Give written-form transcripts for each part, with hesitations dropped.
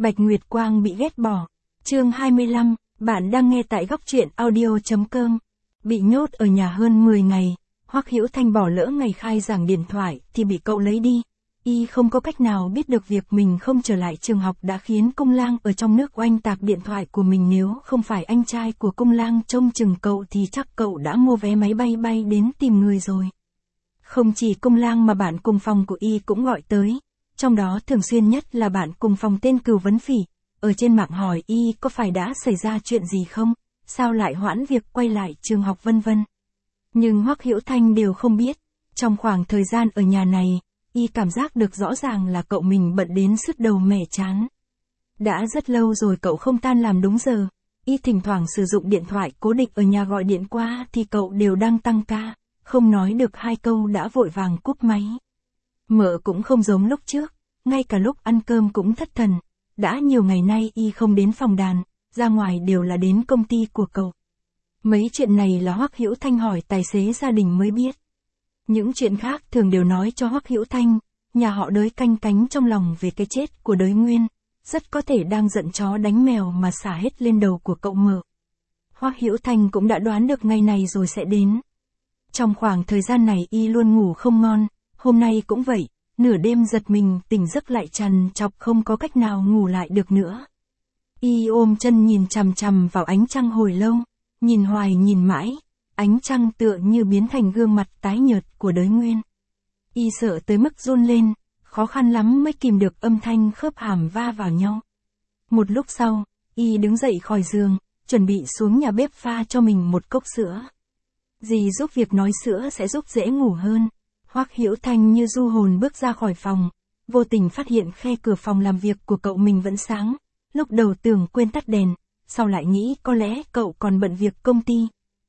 Bạch Nguyệt Quang bị ghét bỏ. Chương 25, bạn đang nghe tại góc truyện audio.com. Bị nhốt ở nhà hơn 10 ngày, Hoắc Hữu Thanh bỏ lỡ ngày khai giảng điện thoại thì bị cậu lấy đi. Y không có cách nào biết được việc mình không trở lại trường học đã khiến Cung Lang ở trong nước oanh tạc điện thoại của mình, nếu không phải anh trai của Cung Lang trông chừng cậu thì chắc cậu đã mua vé máy bay bay đến tìm người rồi. Không chỉ Cung Lang mà bạn cùng phòng của Y cũng gọi tới, trong đó thường xuyên nhất là bạn cùng phòng tên Cừu Vấn Phỉ, ở trên mạng hỏi Y có phải đã xảy ra chuyện gì không, sao lại hoãn việc quay lại trường học vân vân. Nhưng Hoắc Hữu Thanh đều không biết, trong khoảng thời gian ở nhà này, Y cảm giác được rõ ràng là cậu mình bận đến sứt đầu mẻ trán. Đã rất lâu rồi cậu không tan làm đúng giờ, Y thỉnh thoảng sử dụng điện thoại cố định ở nhà gọi điện qua thì cậu đều đang tăng ca, không nói được hai câu đã vội vàng cúp máy. Mợ cũng không giống lúc trước, ngay cả lúc ăn cơm cũng thất thần, đã nhiều ngày nay Y không đến phòng đàn, ra ngoài đều là đến công ty của cậu. Mấy chuyện này là Hoắc Hữu Thanh hỏi tài xế gia đình mới biết. Những chuyện khác thường đều nói cho Hoắc Hữu Thanh, nhà họ Đới canh cánh trong lòng về cái chết của Đới Nguyên, rất có thể đang giận chó đánh mèo mà xả hết lên đầu của cậu Mợ. Hoắc Hữu Thanh cũng đã đoán được ngày này rồi sẽ đến. Trong khoảng thời gian này Y luôn ngủ không ngon, hôm nay cũng vậy, nửa đêm giật mình tỉnh giấc lại trằn trọc không có cách nào ngủ lại được nữa. Y ôm chân nhìn chằm chằm vào ánh trăng hồi lâu, nhìn hoài nhìn mãi, ánh trăng tựa như biến thành gương mặt tái nhợt của Đới Nguyên. Y sợ tới mức run lên, khó khăn lắm mới kìm được âm thanh khớp hàm va vào nhau. Một lúc sau, Y đứng dậy khỏi giường, chuẩn bị xuống nhà bếp pha cho mình một cốc sữa. Dì giúp việc nói sữa sẽ giúp dễ ngủ hơn. Hoắc Hữu Thanh như du hồn bước ra khỏi phòng, vô tình phát hiện khe cửa phòng làm việc của cậu mình vẫn sáng. Lúc đầu tưởng quên tắt đèn, sau lại nghĩ có lẽ cậu còn bận việc công ty.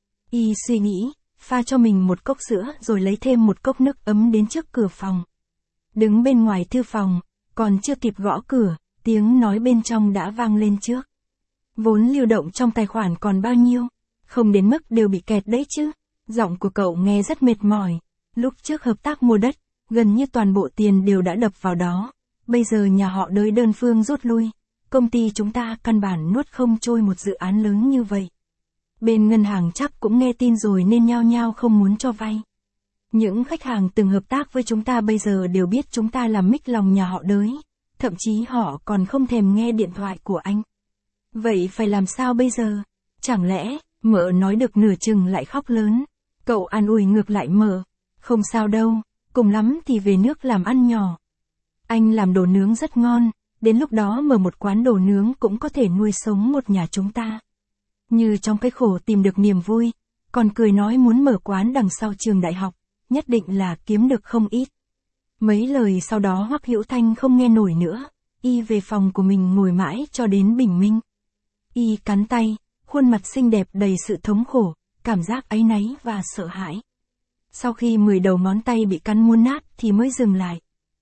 Y suy nghĩ, pha cho mình một cốc sữa rồi lấy thêm một cốc nước ấm đến trước cửa phòng. Đứng bên ngoài thư phòng, còn chưa kịp gõ cửa, tiếng nói bên trong đã vang lên trước. Vốn lưu động trong tài khoản còn bao nhiêu, không đến mức đều bị kẹt đấy chứ. Giọng của cậu nghe rất mệt mỏi. Lúc trước hợp tác mua đất, gần như toàn bộ tiền đều đã đập vào đó. Bây giờ nhà họ Đới đơn phương rút lui. Công ty chúng ta căn bản nuốt không trôi một dự án lớn như vậy. Bên ngân hàng chắc cũng nghe tin rồi nên nhao nhao không muốn cho vay. Những khách hàng từng hợp tác với chúng ta bây giờ đều biết chúng ta làm mích lòng nhà họ Đới. Thậm chí họ còn không thèm nghe điện thoại của anh. Vậy phải làm sao bây giờ? Chẳng lẽ, Mợ nói được nửa chừng lại khóc lớn. Cậu an ủi ngược lại Mợ. Không sao đâu, cùng lắm thì về nước làm ăn nhỏ. Anh làm đồ nướng rất ngon, đến lúc đó mở một quán đồ nướng cũng có thể nuôi sống một nhà chúng ta. Như trong cái khổ tìm được niềm vui, còn cười nói muốn mở quán đằng sau trường đại học, nhất định là kiếm được không ít. Mấy lời sau đó Hoắc Hữu Thanh không nghe nổi nữa, Y về phòng của mình ngồi mãi cho đến bình minh. Y cắn tay, khuôn mặt xinh đẹp đầy sự thống khổ, cảm giác áy náy và sợ hãi. Sau khi 10 đầu ngón tay bị cắn muốn nát thì mới dừng lại.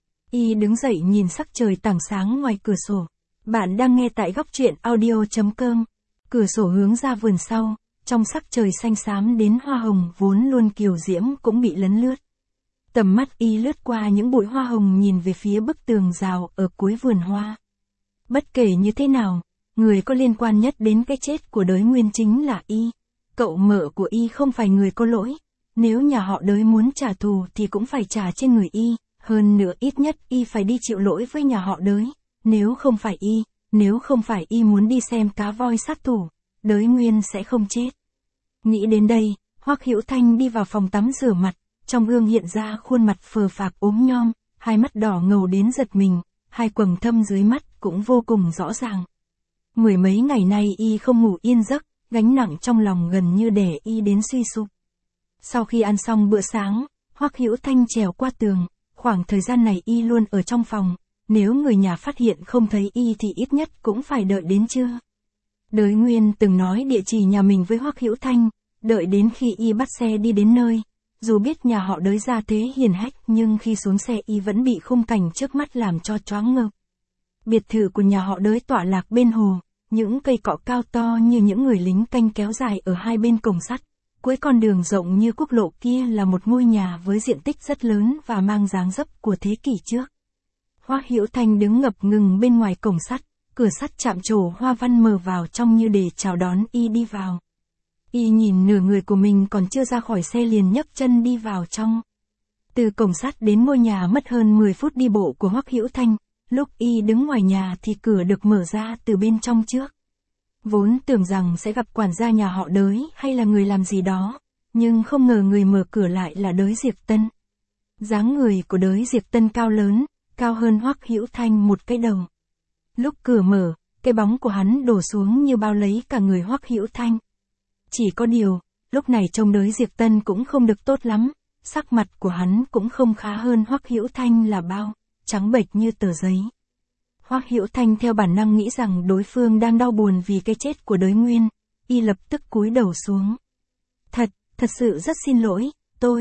Y đứng dậy nhìn sắc trời tảng sáng ngoài cửa sổ. Bạn đang nghe tại góc truyện audio.com. Cửa sổ hướng ra vườn sau, trong sắc trời xanh xám đến hoa hồng vốn luôn kiều diễm cũng bị lấn lướt. Tầm mắt Y lướt qua những bụi hoa hồng nhìn về phía bức tường rào ở cuối vườn hoa. Bất kể như thế nào, người có liên quan nhất đến cái chết của Đới Nguyên chính là Y. Cậu Mợ của Y không phải người có lỗi. Nếu nhà họ Đới muốn trả thù thì cũng phải trả trên người Y. Hơn nữa ít nhất Y phải đi chịu lỗi với nhà họ Đới. Nếu không phải Y muốn đi xem cá voi sát thủ, Đới Nguyên sẽ không chết. Nghĩ đến đây, Hoắc Hữu Thanh đi vào phòng tắm rửa mặt, trong gương hiện ra khuôn mặt phờ phạc ốm nhom, hai mắt đỏ ngầu đến giật mình, hai quầng thâm dưới mắt cũng vô cùng rõ ràng. Mười mấy ngày nay Y không ngủ yên giấc, gánh nặng trong lòng gần như đè Y đến suy sụp. Sau khi ăn xong bữa sáng, Hoắc Hữu Thanh trèo qua tường, khoảng thời gian này Y luôn ở trong phòng, nếu người nhà phát hiện không thấy Y thì ít nhất cũng phải đợi đến trưa. Đới Nguyên từng nói địa chỉ nhà mình với Hoắc Hữu Thanh, đợi đến khi Y bắt xe đi đến nơi, dù biết nhà họ Đới gia thế hiền hách nhưng khi xuống xe Y vẫn bị khung cảnh trước mắt làm cho choáng ngợp. Biệt thự của nhà họ Đới tọa lạc bên hồ, những cây cọ cao to như những người lính canh kéo dài ở hai bên cổng sắt. Cuối con đường rộng như quốc lộ kia là một ngôi nhà với diện tích rất lớn và mang dáng dấp của thế kỷ trước. Hoắc Hữu Thanh đứng ngập ngừng bên ngoài cổng sắt, cửa sắt chạm trổ hoa văn mờ vào trong như để chào đón y đi vào. Y nhìn nửa người của mình còn chưa ra khỏi xe liền nhấc chân đi vào trong. Từ cổng sắt đến ngôi nhà mất hơn 10 phút đi bộ của Hoắc Hữu Thanh, lúc y đứng ngoài nhà thì cửa được mở ra từ bên trong trước. Vốn tưởng rằng sẽ gặp quản gia nhà họ Đới hay là người làm gì đó, nhưng không ngờ người mở cửa lại là Đới Diệp Tân. Dáng người của Đới Diệp Tân cao lớn, cao hơn Hoắc Hữu Thanh một cái đầu. Lúc cửa mở, cái bóng của hắn đổ xuống như bao lấy cả người Hoắc Hữu Thanh. Chỉ có điều, lúc này trông Đới Diệp Tân cũng không được tốt lắm, sắc mặt của hắn cũng không khá hơn Hoắc Hữu Thanh là bao, trắng bệch như tờ giấy. Hoắc Hữu Thanh theo bản năng nghĩ rằng đối phương đang đau buồn vì cái chết của Đới Nguyên, y lập tức cúi đầu xuống. Thật sự rất xin lỗi,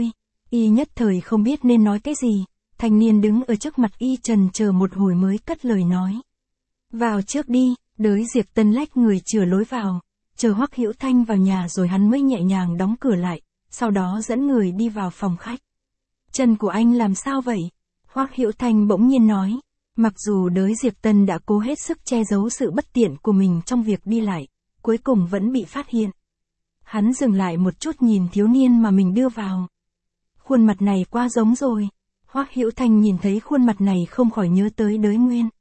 y nhất thời không biết nên nói cái gì, thanh niên đứng ở trước mặt y trần chờ một hồi mới cất lời nói. Vào trước đi, Đới Diệp Tân lách người chừa lối vào, chờ Hoắc Hữu Thanh vào nhà rồi hắn mới nhẹ nhàng đóng cửa lại, sau đó dẫn người đi vào phòng khách. Chân của anh làm sao vậy? Hoắc Hữu Thanh bỗng nhiên nói, mặc dù Đới Diệp Tân đã cố hết sức che giấu sự bất tiện của mình trong việc đi lại, cuối cùng vẫn bị phát hiện. Hắn dừng lại một chút nhìn thiếu niên mà mình đưa vào. Khuôn mặt này quá giống rồi. Hoắc Hữu Thanh nhìn thấy khuôn mặt này không khỏi nhớ tới Đới Nguyên.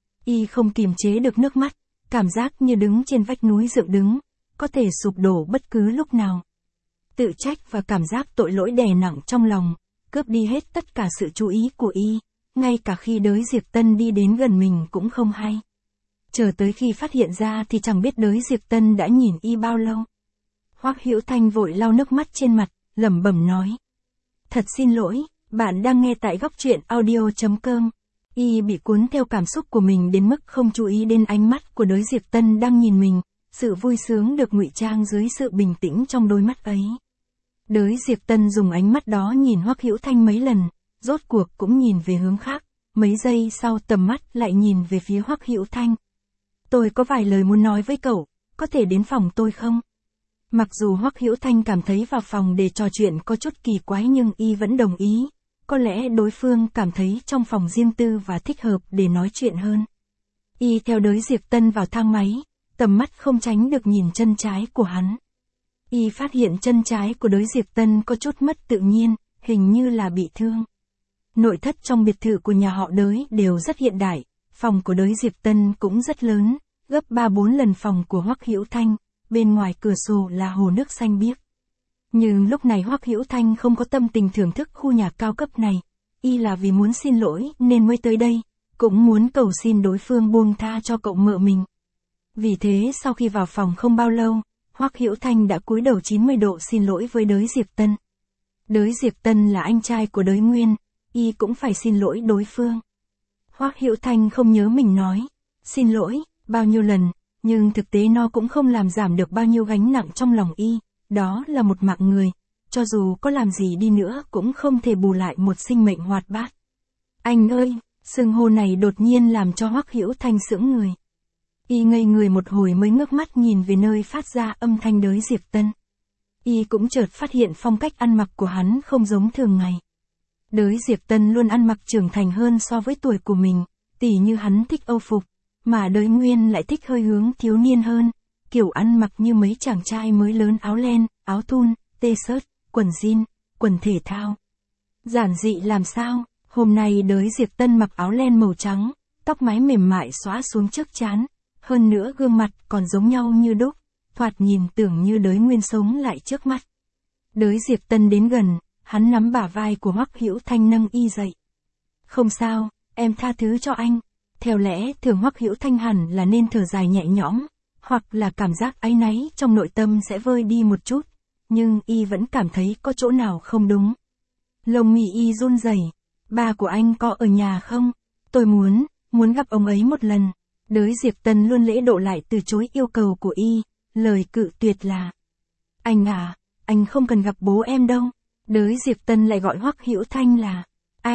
Y không kiềm chế được nước mắt, cảm giác như đứng trên vách núi dựng đứng, có thể sụp đổ bất cứ lúc nào. Tự trách và cảm giác tội lỗi đè nặng trong lòng, cướp đi hết tất cả sự chú ý của y, ngay cả khi Đới Diệp Tân đi đến gần mình cũng không hay. Chờ tới khi phát hiện ra thì chẳng biết Đới Diệp Tân đã nhìn y bao lâu. Hoắc Hữu Thanh vội lau nước mắt trên mặt, lẩm bẩm nói. Thật xin lỗi, bạn đang nghe tại góc truyện audio.com. Y bị cuốn theo cảm xúc của mình đến mức không chú ý đến ánh mắt của Đới Diệp Tân đang nhìn mình, sự vui sướng được ngụy trang dưới sự bình tĩnh trong đôi mắt ấy. Đới Diệp Tân dùng ánh mắt đó nhìn Hoắc Hữu Thanh mấy lần, rốt cuộc cũng nhìn về hướng khác, mấy giây sau tầm mắt lại nhìn về phía Hoắc Hữu Thanh. Tôi có vài lời muốn nói với cậu, có thể đến phòng tôi không? Mặc dù Hoắc Hữu Thanh cảm thấy vào phòng để trò chuyện có chút kỳ quái nhưng y vẫn đồng ý, có lẽ đối phương cảm thấy trong phòng riêng tư và thích hợp để nói chuyện hơn. Y theo Đới Diệp Tân vào thang máy, tầm mắt không tránh được nhìn chân trái của hắn. Y phát hiện chân trái của Đới Diệp Tân có chút mất tự nhiên, hình như là bị thương. Nội thất trong biệt thự của nhà họ Đới đều rất hiện đại, phòng của Đới Diệp Tân cũng rất lớn, gấp 3-4 lần phòng của Hoắc Hữu Thanh, bên ngoài cửa sổ là hồ nước xanh biếc. Nhưng lúc này Hoắc Hữu Thanh không có tâm tình thưởng thức khu nhà cao cấp này, y là vì muốn xin lỗi nên mới tới đây, cũng muốn cầu xin đối phương buông tha cho cậu mợ mình. Vì thế sau khi vào phòng không bao lâu, Hoắc Hữu Thanh đã cúi đầu 90 độ xin lỗi với Đới Diệp Tân. Đới Diệp Tân là anh trai của Đới Nguyên, y cũng phải xin lỗi đối phương. Hoắc Hữu Thanh không nhớ mình nói, xin lỗi, bao nhiêu lần, nhưng thực tế nó cũng không làm giảm được bao nhiêu gánh nặng trong lòng y, đó là một mạng người, cho dù có làm gì đi nữa cũng không thể bù lại một sinh mệnh hoạt bát. Anh ơi, xưng hô này đột nhiên làm cho Hoắc Hữu Thanh sững người. Y ngây người một hồi mới ngước mắt nhìn về nơi phát ra âm thanh Đới Diệp Tân. Y cũng chợt phát hiện phong cách ăn mặc của hắn không giống thường ngày. Đới Diệp Tân luôn ăn mặc trưởng thành hơn so với tuổi của mình, tỉ như hắn thích âu phục, mà Đới Nguyên lại thích hơi hướng thiếu niên hơn, kiểu ăn mặc như mấy chàng trai mới lớn, áo len, áo thun, t-shirt, quần jean, quần thể thao. Giản dị làm sao, hôm nay Đới Diệp Tân mặc áo len màu trắng, tóc mái mềm mại xõa xuống trước trán, hơn nữa gương mặt còn giống nhau như đúc, thoạt nhìn tưởng như Đới Nguyên sống lại trước mắt. Đới Diệp Tân đến gần, hắn nắm bả vai của Hoắc Hữu Thanh nâng y dậy. Không sao, em tha thứ cho anh. Theo lẽ thường Hoắc Hữu Thanh hẳn là nên thở dài nhẹ nhõm, hoặc là cảm giác áy náy trong nội tâm sẽ vơi đi một chút, nhưng y vẫn cảm thấy có chỗ nào không đúng. Lông mi y run rẩy. Ba của anh có ở nhà không? Tôi muốn gặp ông ấy một lần. Đới Diệp Tân luôn lễ độ lại từ chối yêu cầu của y, lời cự tuyệt là: Anh à, anh không cần gặp bố em đâu. Đới Diệp Tân lại gọi Hoắc Hữu Thanh là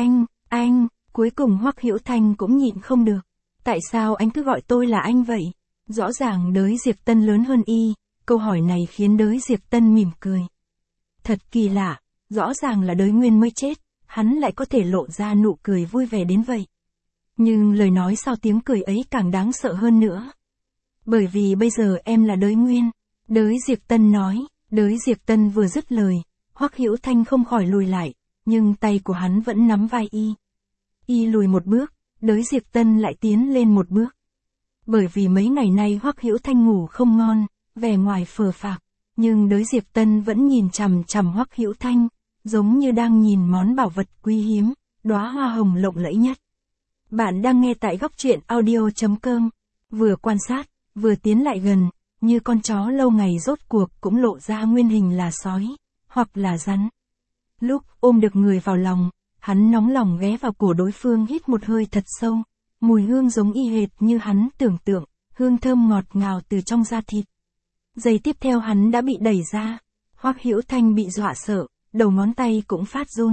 anh, cuối cùng Hoắc Hữu Thanh cũng nhịn không được. Tại sao anh cứ gọi tôi là anh vậy? Rõ ràng Đới Diệp Tân lớn hơn y, câu hỏi này khiến Đới Diệp Tân mỉm cười. Thật kỳ lạ, rõ ràng là Đới Nguyên mới chết, hắn lại có thể lộ ra nụ cười vui vẻ đến vậy. Nhưng lời nói sau tiếng cười ấy càng đáng sợ hơn nữa. Bởi vì bây giờ em là Đới Nguyên. Đới Diệp Tân nói. Đới Diệp Tân vừa dứt lời, Hoắc Hữu Thanh không khỏi lùi lại, nhưng tay của hắn vẫn nắm vai y. Y lùi một bước, Đới Diệp Tân lại tiến lên một bước. Bởi vì mấy ngày nay Hoắc Hữu Thanh ngủ không ngon, vẻ ngoài phờ phạc, nhưng Đới Diệp Tân vẫn nhìn chằm chằm Hoắc Hữu Thanh, giống như đang nhìn món bảo vật quý hiếm, đóa hoa hồng lộng lẫy nhất. Bạn đang nghe tại góc truyện audio.com. Vừa quan sát, vừa tiến lại gần, như con chó lâu ngày rốt cuộc cũng lộ ra nguyên hình là sói, hoặc là rắn. Lúc ôm được người vào lòng, hắn nóng lòng ghé vào cổ đối phương hít một hơi thật sâu, mùi hương giống y hệt như hắn tưởng tượng, hương thơm ngọt ngào từ trong da thịt. Giây tiếp theo hắn đã bị đẩy ra, Hoắc Hữu Thanh bị dọa sợ, đầu ngón tay cũng phát run.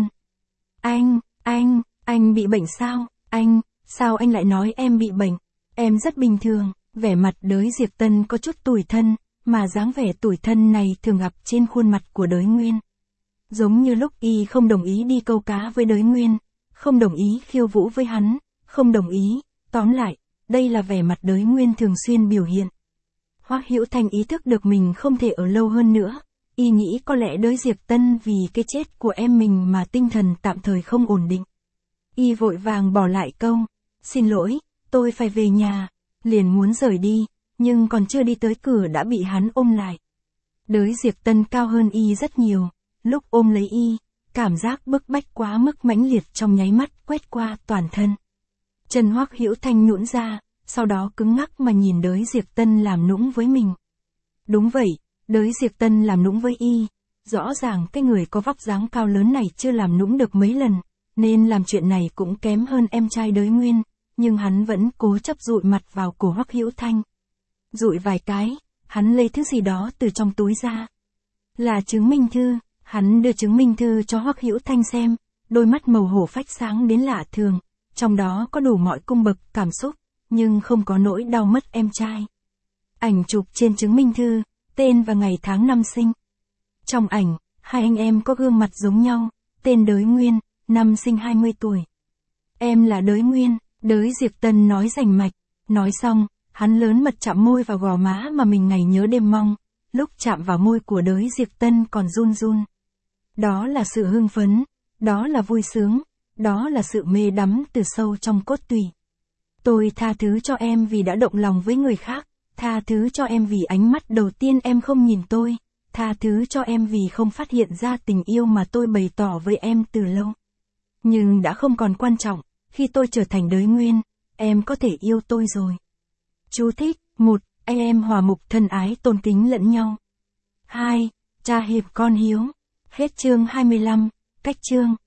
Anh bị bệnh sao? Sao anh lại nói em bị bệnh? Em rất bình thường. Vẻ mặt Đới Diệp Tân có chút tủi thân, mà dáng vẻ tủi thân này thường gặp trên khuôn mặt của Đới Nguyên. Giống như lúc y không đồng ý đi câu cá với Đới Nguyên, không đồng ý khiêu vũ với hắn, không đồng ý, tóm lại, đây là vẻ mặt Đới Nguyên thường xuyên biểu hiện. Hoắc Hữu Thanh ý thức được mình không thể ở lâu hơn nữa, y nghĩ có lẽ Đới Diệp Tân vì cái chết của em mình mà tinh thần tạm thời không ổn định. Y vội vàng bỏ lại câu, xin lỗi, tôi phải về nhà. Liền muốn rời đi, nhưng còn chưa đi tới cửa đã bị hắn ôm lại. Đới Diệp Tân cao hơn y rất nhiều, lúc ôm lấy y, cảm giác bức bách quá mức mãnh liệt trong nháy mắt quét qua toàn thân. Chân Hoắc Hữu Thanh nhũn ra, sau đó cứng ngắc mà nhìn Đới Diệp Tân làm nũng với mình. Đúng vậy, Đới Diệp Tân làm nũng với y, rõ ràng cái người có vóc dáng cao lớn này chưa làm nũng được mấy lần, nên làm chuyện này cũng kém hơn em trai Đới Nguyên. Nhưng hắn vẫn cố chấp dụi mặt vào cổ Hoắc Hữu Thanh. Dụi vài cái, hắn lấy thứ gì đó từ trong túi ra. Là chứng minh thư, hắn đưa chứng minh thư cho Hoắc Hữu Thanh xem, đôi mắt màu hổ phách sáng đến lạ thường, trong đó có đủ mọi cung bậc cảm xúc, nhưng không có nỗi đau mất em trai. Ảnh chụp trên chứng minh thư, tên và ngày tháng năm sinh. Trong ảnh, hai anh em có gương mặt giống nhau, tên Đới Nguyên, năm sinh 20 tuổi. Em là Đới Nguyên. Đới Diệp Tân nói rành mạch, nói xong, hắn lớn mật chạm môi vào gò má mà mình ngày nhớ đêm mong, lúc chạm vào môi của Đới Diệp Tân còn run run. Đó là sự hưng phấn, đó là vui sướng, đó là sự mê đắm từ sâu trong cốt tủy. Tôi tha thứ cho em vì đã động lòng với người khác, tha thứ cho em vì ánh mắt đầu tiên em không nhìn tôi, tha thứ cho em vì không phát hiện ra tình yêu mà tôi bày tỏ với em từ lâu. Nhưng đã không còn quan trọng. Khi tôi trở thành Đới Nguyên, em có thể yêu tôi rồi. Chú thích. 1. Anh em hòa mục thân ái tôn kính lẫn nhau. 2. Cha hiệp con hiếu. Hết chương 25. Cách chương.